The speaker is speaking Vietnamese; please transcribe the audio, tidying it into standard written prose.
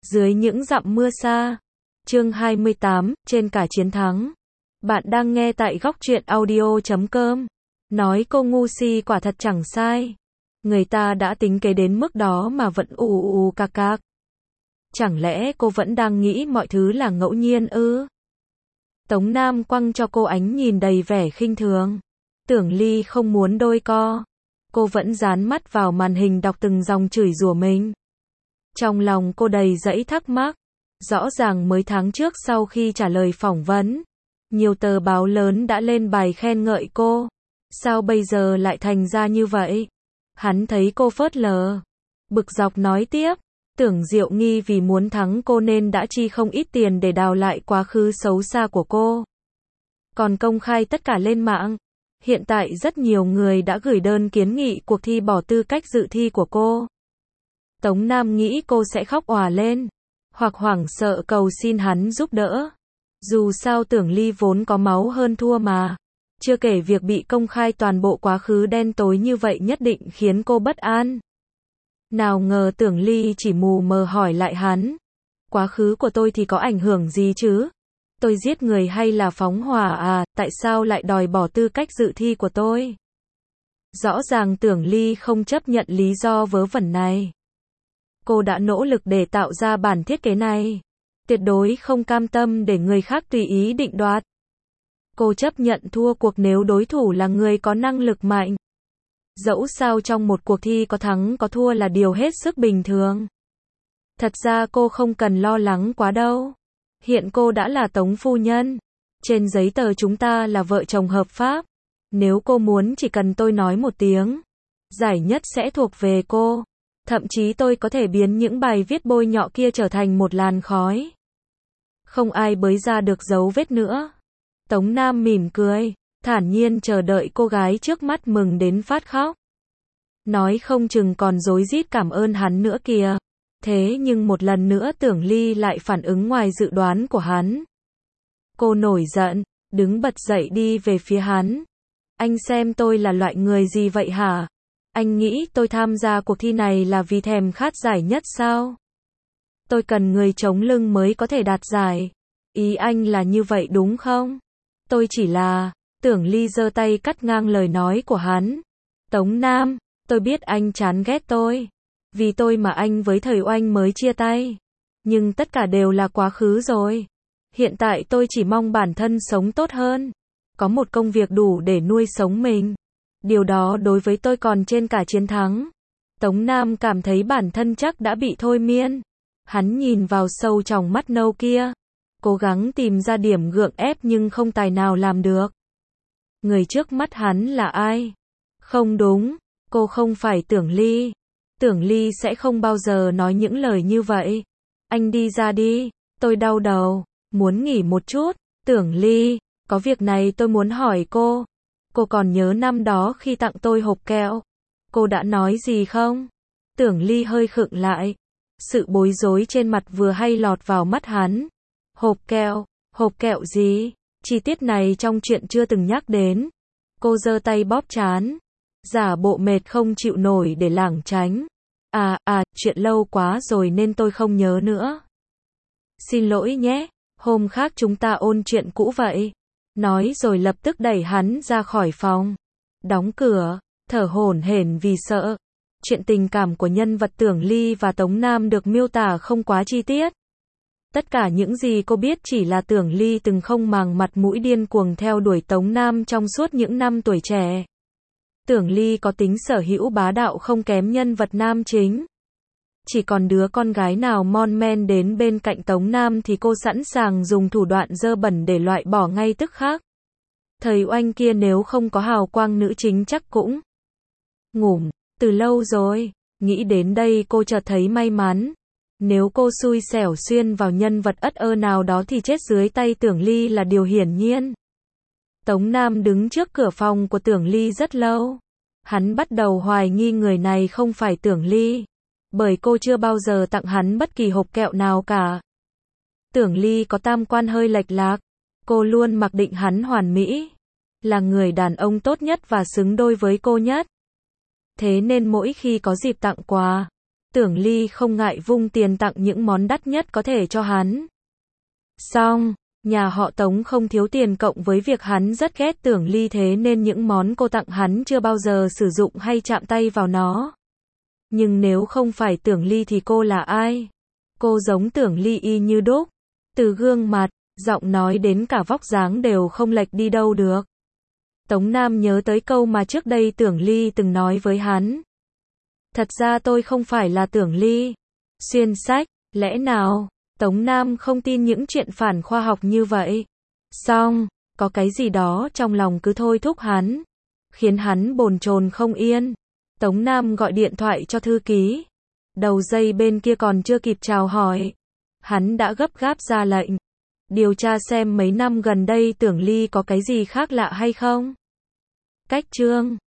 Dưới những dặm mưa xa. Chương 28, trên cả chiến thắng. Bạn đang nghe tại góc truyện audio.com. Nói cô ngu si quả thật chẳng sai. Người ta đã tính kế đến mức đó mà vẫn ù cạc cạc. Chẳng lẽ cô vẫn đang nghĩ mọi thứ là ngẫu nhiên ư? Tống Nam quăng cho cô ánh nhìn đầy vẻ khinh thường. Tưởng Ly không muốn đôi co. Cô vẫn dán mắt vào màn hình đọc từng dòng chửi rủa mình. Trong lòng cô đầy dẫy thắc mắc. Rõ ràng mới tháng trước sau khi trả lời phỏng vấn, nhiều tờ báo lớn đã lên bài khen ngợi cô. Sao bây giờ lại thành ra như vậy? Hắn thấy cô phớt lờ. Bực dọc nói tiếp. Tưởng Diệu nghi vì muốn thắng cô nên đã chi không ít tiền để đào lại quá khứ xấu xa của cô. Còn công khai tất cả lên mạng. Hiện tại rất nhiều người đã gửi đơn kiến nghị cuộc thi bỏ tư cách dự thi của cô. Tống Nam nghĩ cô sẽ khóc òa lên, hoặc hoảng sợ cầu xin hắn giúp đỡ. Dù sao Tưởng Ly vốn có máu hơn thua mà. Chưa kể việc bị công khai toàn bộ quá khứ đen tối như vậy nhất định khiến cô bất an. Nào ngờ Tưởng Ly chỉ mù mờ hỏi lại hắn. Quá khứ của tôi thì có ảnh hưởng gì chứ? Tôi giết người hay là phóng hỏa à? Tại sao lại đòi bỏ tư cách dự thi của tôi? Rõ ràng Tưởng Ly không chấp nhận lý do vớ vẩn này. Cô đã nỗ lực để tạo ra bản thiết kế này. Tuyệt đối không cam tâm để người khác tùy ý định đoạt. Cô chấp nhận thua cuộc nếu đối thủ là người có năng lực mạnh. Dẫu sao trong một cuộc thi có thắng có thua là điều hết sức bình thường. Thật ra cô không cần lo lắng quá đâu. Hiện cô đã là Tống phu nhân. Trên giấy tờ chúng ta là vợ chồng hợp pháp. Nếu cô muốn chỉ cần tôi nói một tiếng, giải nhất sẽ thuộc về cô. Thậm chí tôi có thể biến những bài viết bôi nhọ kia trở thành một làn khói. Không ai bới ra được dấu vết nữa. Tống Nam mỉm cười, thản nhiên chờ đợi cô gái trước mắt mừng đến phát khóc. Nói không chừng còn rối rít cảm ơn hắn nữa kìa. Thế nhưng một lần nữa Tưởng Ly lại phản ứng ngoài dự đoán của hắn. Cô nổi giận, đứng bật dậy đi về phía hắn. Anh xem tôi là loại người gì vậy hả? Anh nghĩ tôi tham gia cuộc thi này là vì thèm khát giải nhất sao? Tôi cần người chống lưng mới có thể đạt giải. Ý anh là như vậy đúng không? Tôi chỉ là... Tưởng Ly giơ tay cắt ngang lời nói của hắn. Tống Nam, tôi biết anh chán ghét tôi. Vì tôi mà anh với Thời Oanh mới chia tay. Nhưng tất cả đều là quá khứ rồi. Hiện tại tôi chỉ mong bản thân sống tốt hơn. Có một công việc đủ để nuôi sống mình. Điều đó đối với tôi còn trên cả chiến thắng. Tống Nam cảm thấy bản thân chắc đã bị thôi miên. Hắn nhìn vào sâu trong mắt nâu kia. Cố gắng tìm ra điểm gượng ép nhưng không tài nào làm được. Người trước mắt hắn là ai? Không đúng, cô không phải Tưởng Ly. Tưởng Ly sẽ không bao giờ nói những lời như vậy. Anh đi ra đi, tôi đau đầu, muốn nghỉ một chút. Tưởng Ly, có việc này tôi muốn hỏi cô. Cô còn nhớ năm đó khi tặng tôi hộp kẹo, cô đã nói gì không? Tưởng Ly hơi khựng lại. Sự bối rối trên mặt vừa hay lọt vào mắt hắn. Hộp kẹo gì? Chi tiết này trong chuyện chưa từng nhắc đến. Cô giơ tay bóp trán, giả bộ mệt không chịu nổi để lảng tránh. Chuyện lâu quá rồi nên tôi không nhớ nữa. Xin lỗi nhé, hôm khác chúng ta ôn chuyện cũ vậy. Nói rồi lập tức đẩy hắn ra khỏi phòng. Đóng cửa, thở hổn hển vì sợ. Chuyện tình cảm của nhân vật Tưởng Ly và Tống Nam được miêu tả không quá chi tiết. Tất cả những gì cô biết chỉ là Tưởng Ly từng không màng mặt mũi điên cuồng theo đuổi Tống Nam trong suốt những năm tuổi trẻ. Tưởng Ly có tính sở hữu bá đạo không kém nhân vật nam chính. Chỉ còn đứa con gái nào mon men đến bên cạnh Tống Nam thì cô sẵn sàng dùng thủ đoạn dơ bẩn để loại bỏ ngay tức khắc. Thời Oanh kia nếu không có hào quang nữ chính chắc cũng ngủm từ lâu rồi. Nghĩ đến đây cô chợt thấy may mắn. Nếu cô xui xẻo xuyên vào nhân vật ất ơ nào đó thì chết dưới tay Tưởng Ly là điều hiển nhiên. Tống Nam đứng trước cửa phòng của Tưởng Ly rất lâu. Hắn bắt đầu hoài nghi người này không phải Tưởng Ly. Bởi cô chưa bao giờ tặng hắn bất kỳ hộp kẹo nào cả. Tưởng Ly có tam quan hơi lệch lạc. Cô luôn mặc định hắn hoàn mỹ. Là người đàn ông tốt nhất và xứng đôi với cô nhất. Thế nên mỗi khi có dịp tặng quà, Tưởng Ly không ngại vung tiền tặng những món đắt nhất có thể cho hắn. Xong, nhà họ Tống không thiếu tiền cộng với việc hắn rất ghét Tưởng Ly thế nên những món cô tặng hắn chưa bao giờ sử dụng hay chạm tay vào nó. Nhưng nếu không phải Tưởng Ly thì cô là ai? Cô giống Tưởng Ly y như đúc. Từ gương mặt, giọng nói đến cả vóc dáng đều không lệch đi đâu được. Tống Nam nhớ tới câu mà trước đây Tưởng Ly từng nói với hắn. Thật ra tôi không phải là Tưởng Ly. Xuyên sách, lẽ nào? Tống Nam không tin những chuyện phản khoa học như vậy. Xong, có cái gì đó trong lòng cứ thôi thúc hắn, khiến hắn bồn chồn không yên. Tống Nam gọi điện thoại cho thư ký. Đầu dây bên kia còn chưa kịp chào hỏi, hắn đã gấp gáp ra lệnh. Điều tra xem mấy năm gần đây Tưởng Ly có cái gì khác lạ hay không. Cách chương